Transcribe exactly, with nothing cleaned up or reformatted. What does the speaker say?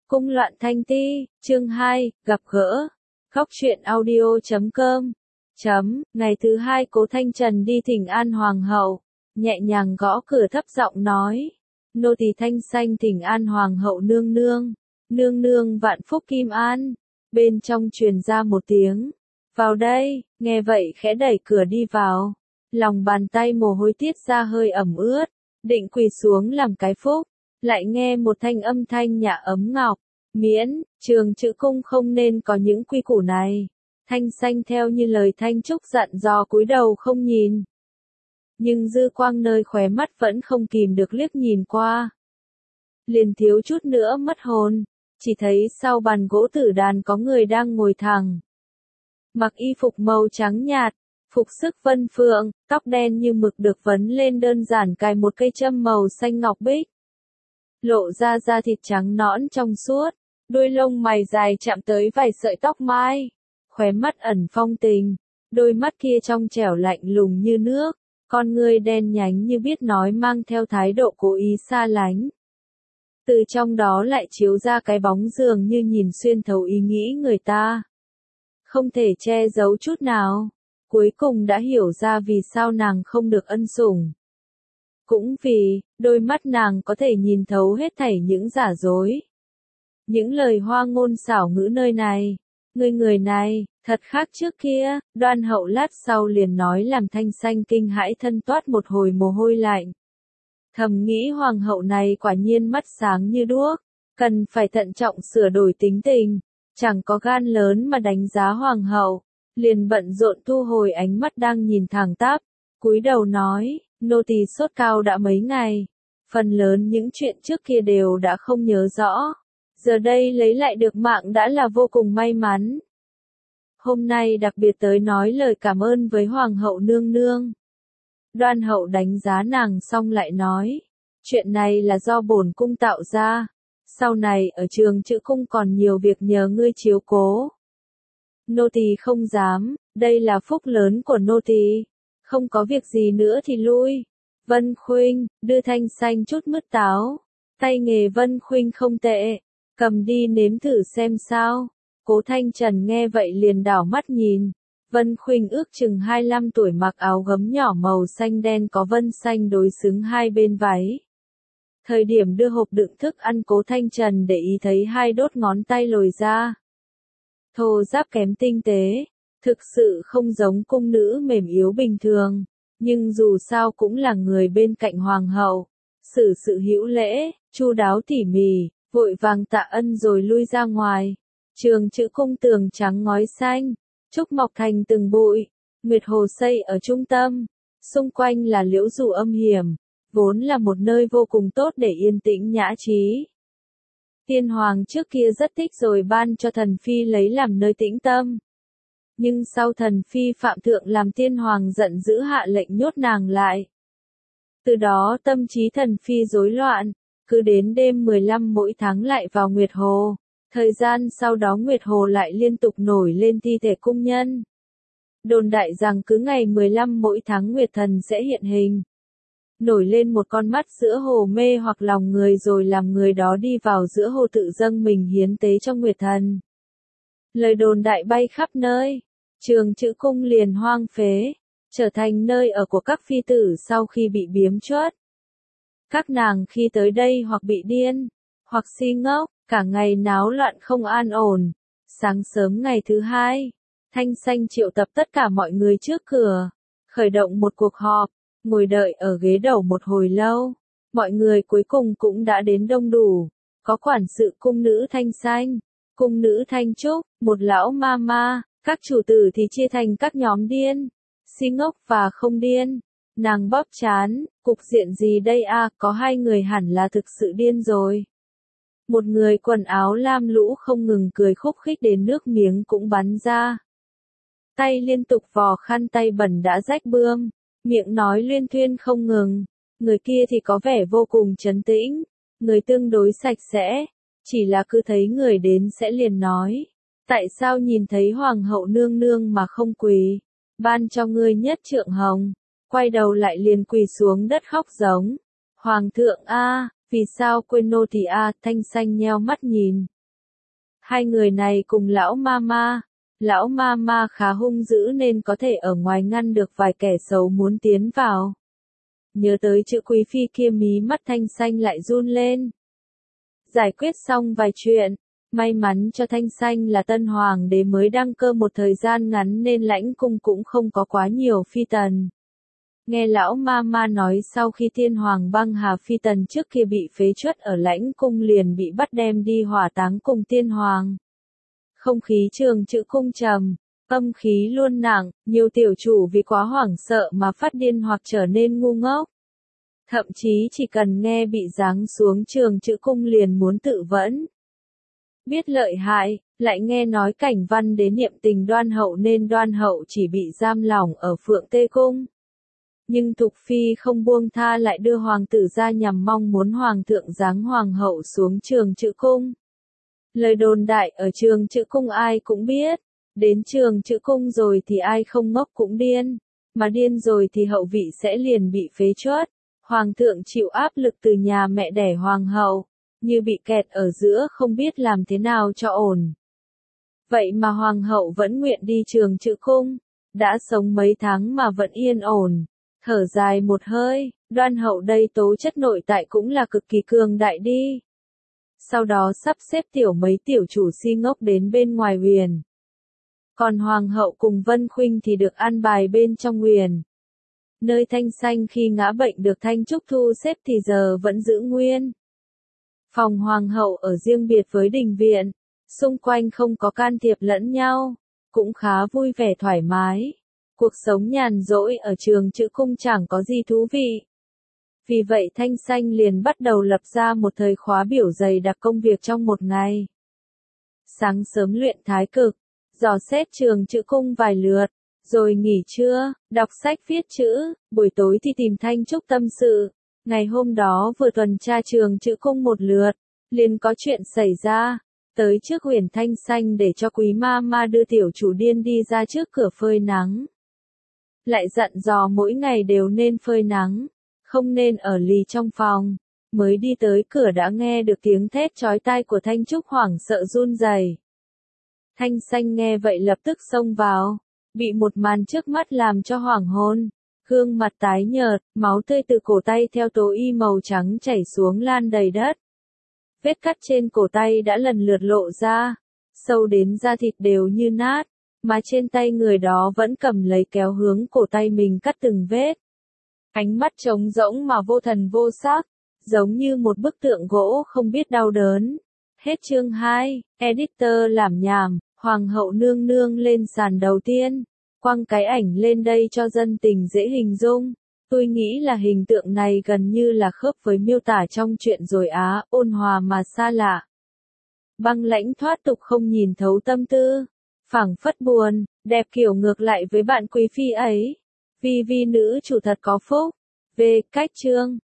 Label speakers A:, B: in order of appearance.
A: Cung loạn thanh ti, chương hai, gặp gỡ. Góc truyện audio chấm com. Chấm, ngày thứ hai Cố Thanh Trần đi thỉnh an hoàng hậu, nhẹ nhàng gõ cửa thấp giọng nói. Nô tỳ Thanh Xanh thỉnh an hoàng hậu nương nương, nương nương vạn phúc kim an. Bên trong truyền ra một tiếng. Vào đây, nghe vậy khẽ đẩy cửa đi vào. Lòng bàn tay mồ hôi tiết ra hơi ẩm ướt, định quỳ xuống làm cái phúc. Lại nghe một thanh âm thanh nhã ấm ngọc, miễn, trường chữ cung không nên có những quy củ này. Thanh Xanh theo như lời Thanh Trúc dặn dò cúi đầu không nhìn. Nhưng dư quang nơi khóe mắt vẫn không kìm được liếc nhìn qua. Liền thiếu chút nữa mất hồn, chỉ thấy sau bàn gỗ tử đàn có người đang ngồi thẳng. Mặc y phục màu trắng nhạt, phục sức vân phượng, tóc đen như mực được vấn lên đơn giản cài một cây châm màu xanh ngọc bích. Lộ ra da thịt trắng nõn trong suốt, đuôi lông mày dài chạm tới vài sợi tóc mai, khóe mắt ẩn phong tình, đôi mắt kia trong trẻo lạnh lùng như nước, con ngươi đen nhánh như biết nói mang theo thái độ cố ý xa lánh. Từ trong đó lại chiếu ra cái bóng dường như nhìn xuyên thấu ý nghĩ người ta. Không thể che giấu chút nào, cuối cùng đã hiểu ra vì sao nàng không được ân sủng. Cũng vì, đôi mắt nàng có thể nhìn thấu hết thảy những giả dối. Những lời hoa ngôn xảo ngữ nơi này, người người này, thật khác trước kia, Đoan Hậu lát sau liền nói làm Thanh Xanh kinh hãi thân toát một hồi mồ hôi lạnh. Thầm nghĩ hoàng hậu này quả nhiên mắt sáng như đuốc, cần phải thận trọng sửa đổi tính tình, chẳng có gan lớn mà đánh giá hoàng hậu, liền bận rộn thu hồi ánh mắt đang nhìn thẳng tắp, cúi đầu nói. Nô tỳ sốt cao đã mấy ngày, phần lớn những chuyện trước kia đều đã không nhớ rõ, giờ đây lấy lại được mạng đã là vô cùng may mắn. Hôm nay đặc biệt tới nói lời cảm ơn với hoàng hậu nương nương. Đoan Hậu đánh giá nàng xong lại nói, chuyện này là do bổn cung tạo ra, sau này ở trường chữ cung còn nhiều việc nhờ ngươi chiếu cố. Nô tỳ không dám, đây là phúc lớn của nô tỳ. Không có việc gì nữa thì lui. Vân Khuynh, đưa Thanh Xanh chút mứt táo. Tay nghề Vân Khuynh không tệ. Cầm đi nếm thử xem sao. Cố Thanh Trần nghe vậy liền đảo mắt nhìn. Vân Khuynh ước chừng hai mươi lăm tuổi mặc áo gấm nhỏ màu xanh đen có vân xanh đối xứng hai bên váy. Thời điểm đưa hộp đựng thức ăn Cố Thanh Trần để ý thấy hai đốt ngón tay lồi ra. Thô ráp kém tinh tế. Thực sự không giống cung nữ mềm yếu bình thường, nhưng dù sao cũng là người bên cạnh hoàng hậu, xử sự hữu lễ, chu đáo tỉ mỉ, vội vàng tạ ân rồi lui ra ngoài. Trường chữ cung tường trắng ngói xanh, trúc mọc thành từng bụi, nguyệt hồ xây ở trung tâm, xung quanh là liễu dù âm hiểm, vốn là một nơi vô cùng tốt để yên tĩnh nhã trí. Tiên hoàng trước kia rất thích rồi ban cho thần phi lấy làm nơi tĩnh tâm. Nhưng sau thần phi phạm thượng làm tiên hoàng giận dữ hạ lệnh nhốt nàng lại. Từ đó tâm trí thần phi rối loạn, cứ đến đêm mười lăm mỗi tháng lại vào Nguyệt Hồ. Thời gian sau đó Nguyệt Hồ lại liên tục nổi lên thi thể cung nhân. Đồn đại rằng cứ ngày mười lăm mỗi tháng Nguyệt Thần sẽ hiện hình. Nổi lên một con mắt giữa hồ mê hoặc lòng người rồi làm người đó đi vào giữa hồ tự dâng mình hiến tế cho Nguyệt Thần. Lời đồn đại bay khắp nơi. Trường chữ cung liền hoang phế, trở thành nơi ở của các phi tử sau khi bị biếm chuất. Các nàng khi tới đây hoặc bị điên, hoặc si ngốc, cả ngày náo loạn không an ổn. Sáng sớm ngày thứ hai, Thanh Xanh triệu tập tất cả mọi người trước cửa, khởi động một cuộc họp, ngồi đợi ở ghế đầu một hồi lâu. Mọi người cuối cùng cũng đã đến đông đủ, có quản sự cung nữ Thanh Xanh, cung nữ Thanh Trúc, một lão ma ma. Các chủ tử thì chia thành các nhóm điên, si ngốc và không điên. Nàng bóp chán, cục diện gì đây à, có hai người hẳn là thực sự điên rồi. Một người quần áo lam lũ không ngừng cười khúc khích đến nước miếng cũng bắn ra. Tay liên tục vò khăn tay bẩn đã rách bươm, miệng nói luyên thuyên không ngừng. Người kia thì có vẻ vô cùng trấn tĩnh, người tương đối sạch sẽ, chỉ là cứ thấy người đến sẽ liền nói. Tại sao nhìn thấy hoàng hậu nương nương mà không quỳ, ban cho ngươi nhất trượng hồng, quay đầu lại liền quỳ xuống đất khóc giống. Hoàng thượng a, vì sao quên nô tỳ a? Thanh Xanh nheo mắt nhìn, Hai người này cùng lão Mama. Lão Mama khá hung dữ nên có thể ở ngoài ngăn được vài kẻ xấu muốn tiến vào. Nhớ tới chữ quý phi kia mí mắt Thanh Xanh lại run lên. Giải quyết xong vài chuyện, may mắn cho Thanh Xanh là tân hoàng đế mới đăng cơ một thời gian ngắn nên lãnh cung cũng không có quá nhiều phi tần. Nghe lão Mama nói sau khi thiên hoàng băng hà phi tần trước kia bị phế truất ở lãnh cung liền bị bắt đem đi hỏa táng cùng thiên hoàng. Không khí trường chữ cung trầm, âm khí luôn nặng, nhiều tiểu chủ vì quá hoảng sợ mà phát điên hoặc trở nên ngu ngốc. Thậm chí chỉ cần nghe bị giáng xuống trường chữ cung liền muốn tự vẫn. Biết lợi hại, lại nghe nói Cảnh Văn đến niệm tình Đoan Hậu nên Đoan Hậu chỉ bị giam lỏng ở Phượng Tê Cung. Nhưng Thục Phi không buông tha lại đưa hoàng tử ra nhằm mong muốn hoàng thượng giáng hoàng hậu xuống trường chữ cung. Lời đồn đại ở trường chữ cung ai cũng biết, đến trường chữ cung rồi thì ai không ngốc cũng điên, mà điên rồi thì hậu vị sẽ liền bị phế truất. Hoàng thượng chịu áp lực từ nhà mẹ đẻ hoàng hậu, như bị kẹt ở giữa không biết làm thế nào cho ổn. Vậy mà hoàng hậu vẫn nguyện đi trường chữ cung, đã sống mấy tháng mà vẫn yên ổn, thở dài một hơi, Đoan Hậu đây tố chất nội tại cũng là cực kỳ cường đại đi. Sau đó sắp xếp tiểu mấy tiểu chủ si ngốc đến bên ngoài huyền. Còn hoàng hậu cùng Vân Khuynh thì được an bài bên trong huyền. Nơi Thanh Xanh khi ngã bệnh được Thanh Trúc thu xếp thì giờ vẫn giữ nguyên. Phòng hoàng hậu ở riêng biệt với đình viện, xung quanh không có can thiệp lẫn nhau, cũng khá vui vẻ thoải mái. Cuộc sống nhàn rỗi ở trường chữ cung chẳng có gì thú vị. Vì vậy Thanh Xanh liền bắt đầu lập ra một thời khóa biểu dày đặc công việc trong một ngày. Sáng sớm luyện thái cực, dò xét trường chữ cung vài lượt, rồi nghỉ trưa, đọc sách viết chữ, buổi tối thì tìm Thanh Trúc tâm sự. Ngày hôm đó vừa tuần tra trường chữ cung một lượt, liền có chuyện xảy ra, tới trước huyền Thanh Xanh để cho quý ma ma đưa tiểu chủ điên đi ra trước cửa phơi nắng. Lại dặn dò mỗi ngày đều nên phơi nắng, không nên ở lì trong phòng. Mới đi tới cửa đã nghe được tiếng thét chói tai của Thanh Trúc hoảng sợ run rẩy. Thanh Xanh nghe vậy lập tức xông vào, bị một màn trước mắt làm cho hoảng hồn, gương mặt tái nhợt, máu tươi từ cổ tay theo tố y màu trắng chảy xuống lan đầy đất. Vết cắt trên cổ tay đã lần lượt lộ ra, sâu đến da thịt đều như nát, mà trên tay người đó vẫn cầm lấy kéo hướng cổ tay mình cắt từng vết. Ánh mắt trống rỗng mà vô thần vô sắc, giống như một bức tượng gỗ không biết đau đớn. Hết chương hai, editor làm nhảm, hoàng hậu nương nương lên sàn đầu tiên, quăng cái ảnh lên đây cho dân tình dễ hình dung. Tôi nghĩ là hình tượng này gần như là khớp với miêu tả trong truyện rồi á, ôn hòa mà xa lạ. Băng lãnh thoát tục không nhìn thấu tâm tư, phảng phất buồn, đẹp kiểu ngược lại với bạn quý phi ấy. Vì vi nữ chủ thật có phúc. Về cách chương